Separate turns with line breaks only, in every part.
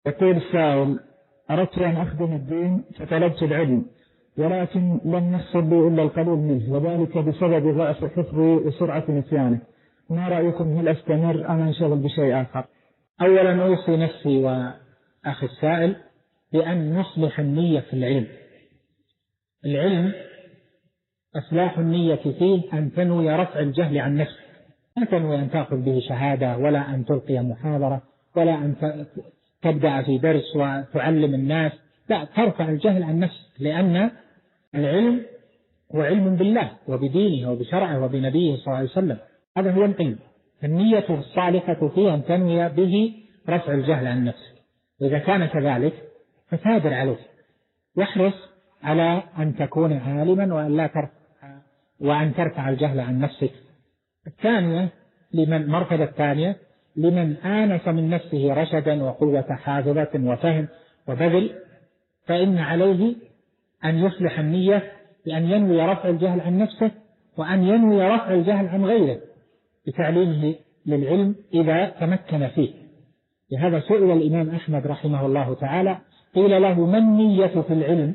يقول السائل: أردت أن أخدم الدين فطلبت العلم، ولكن لم يحصل لي إلا القليل منه، وذلك بسبب ضعف حفظي وسرعة نسيانه. ما رأيكم، هل أستمر أم أنشغل بشيء آخر؟
أولا أوصي نفسي وأخي السائل بأن نصلح النية في العلم. العلم إصلاح النية فيه أن تنوي رفع الجهل عن نفسك، لا تنوي أن تأخذ به شهادة، ولا أن تلقي محاضرة، ولا أن تبدأ في درس وتعلم الناس، لا، ترفع الجهل عن نفسك، لأن العلم هو علم بالله وبدينه وبشرعه وبنبيه صلى الله عليه وسلم. هذا هو العلم. النية الصالحة فيه أن تنوي به رفع الجهل عن نفسك، وإذا كان كذلك فثابر عليه، واحرص على أن تكون عالما وأن ترفع الجهل عن نفسك. الثانية، مرتبة الثانية لمن آنس من نفسه رشدا وقوة حافظة وفهم وبذل، فإن عليه أن يصلح النية بأن ينوي رفع الجهل عن نفسه، وأن ينوي رفع الجهل عن غيره بتعليمه للعلم إذا تمكن فيه. لهذا سئل الإمام أحمد رحمه الله تعالى، قيل له: ما النية في العلم؟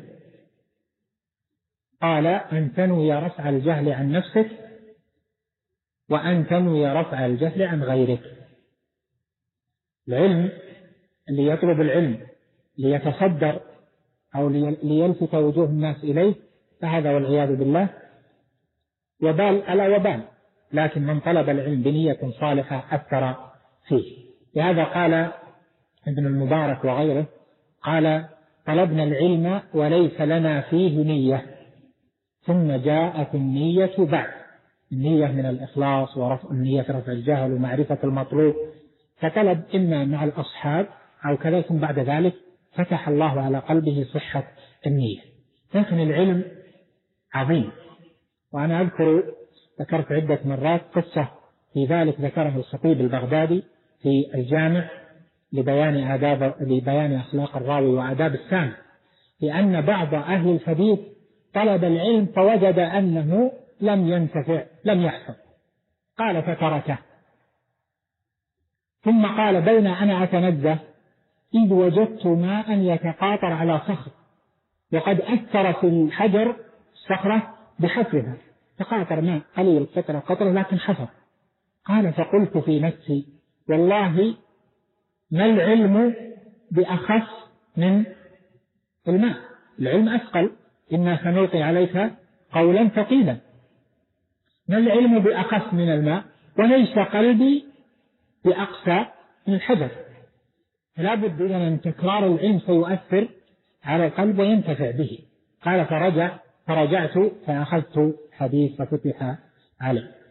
قال: أن تنوي رفع الجهل عن نفسك، وأن تنوي رفع الجهل عن غيرك. العلم، اللي يطلب العلم ليتصدر أو ليلفت وجوه الناس إليه، فهذا والعياذ بالله وبال ألا وبال. لكن من طلب العلم بنية صالحة أثر فيه. لهذا قال ابن المبارك وغيره، قال: طلبنا العلم وليس لنا فيه نية، ثم جاءت النية بعد. النية من الإخلاص ورفع النية، رفع الجهل ومعرفة المطلوب، فطلب إما مع الأصحاب أو كذا، ثم بعد ذلك فتح الله على قلبه صحة النية. لكن العلم عظيم، وأنا ذكرت عدة مرات قصة في ذلك ذكرها الخطيب البغدادي في الجامع لبيان أخلاق الراوي وآداب السامع، لأن بعض أهل الحديث طلب العلم فوجد أنه لم ينتفع، لم يحفظ، قال فتركه. ثم قال: بين أنا أتنزه إذ وجدت ماء يتقاطر على صخر، وقد أثر في الحجر الصخرة بحفرها، تقاطر ماء قليل، قطرة لكن حفر. قال: فقلت في نفسي: والله ما العلم بأخف من الماء، العلم أثقل، إنا سنلقي عليك قولا ثقيلا. ما العلم بأخف من الماء، وليس قلبي بأقسى من الحجر. فلا بد من تكرار العلم سيؤثر على القلب وينتفع به. قال: فرجعت فأخذت حديث ففتح عليه.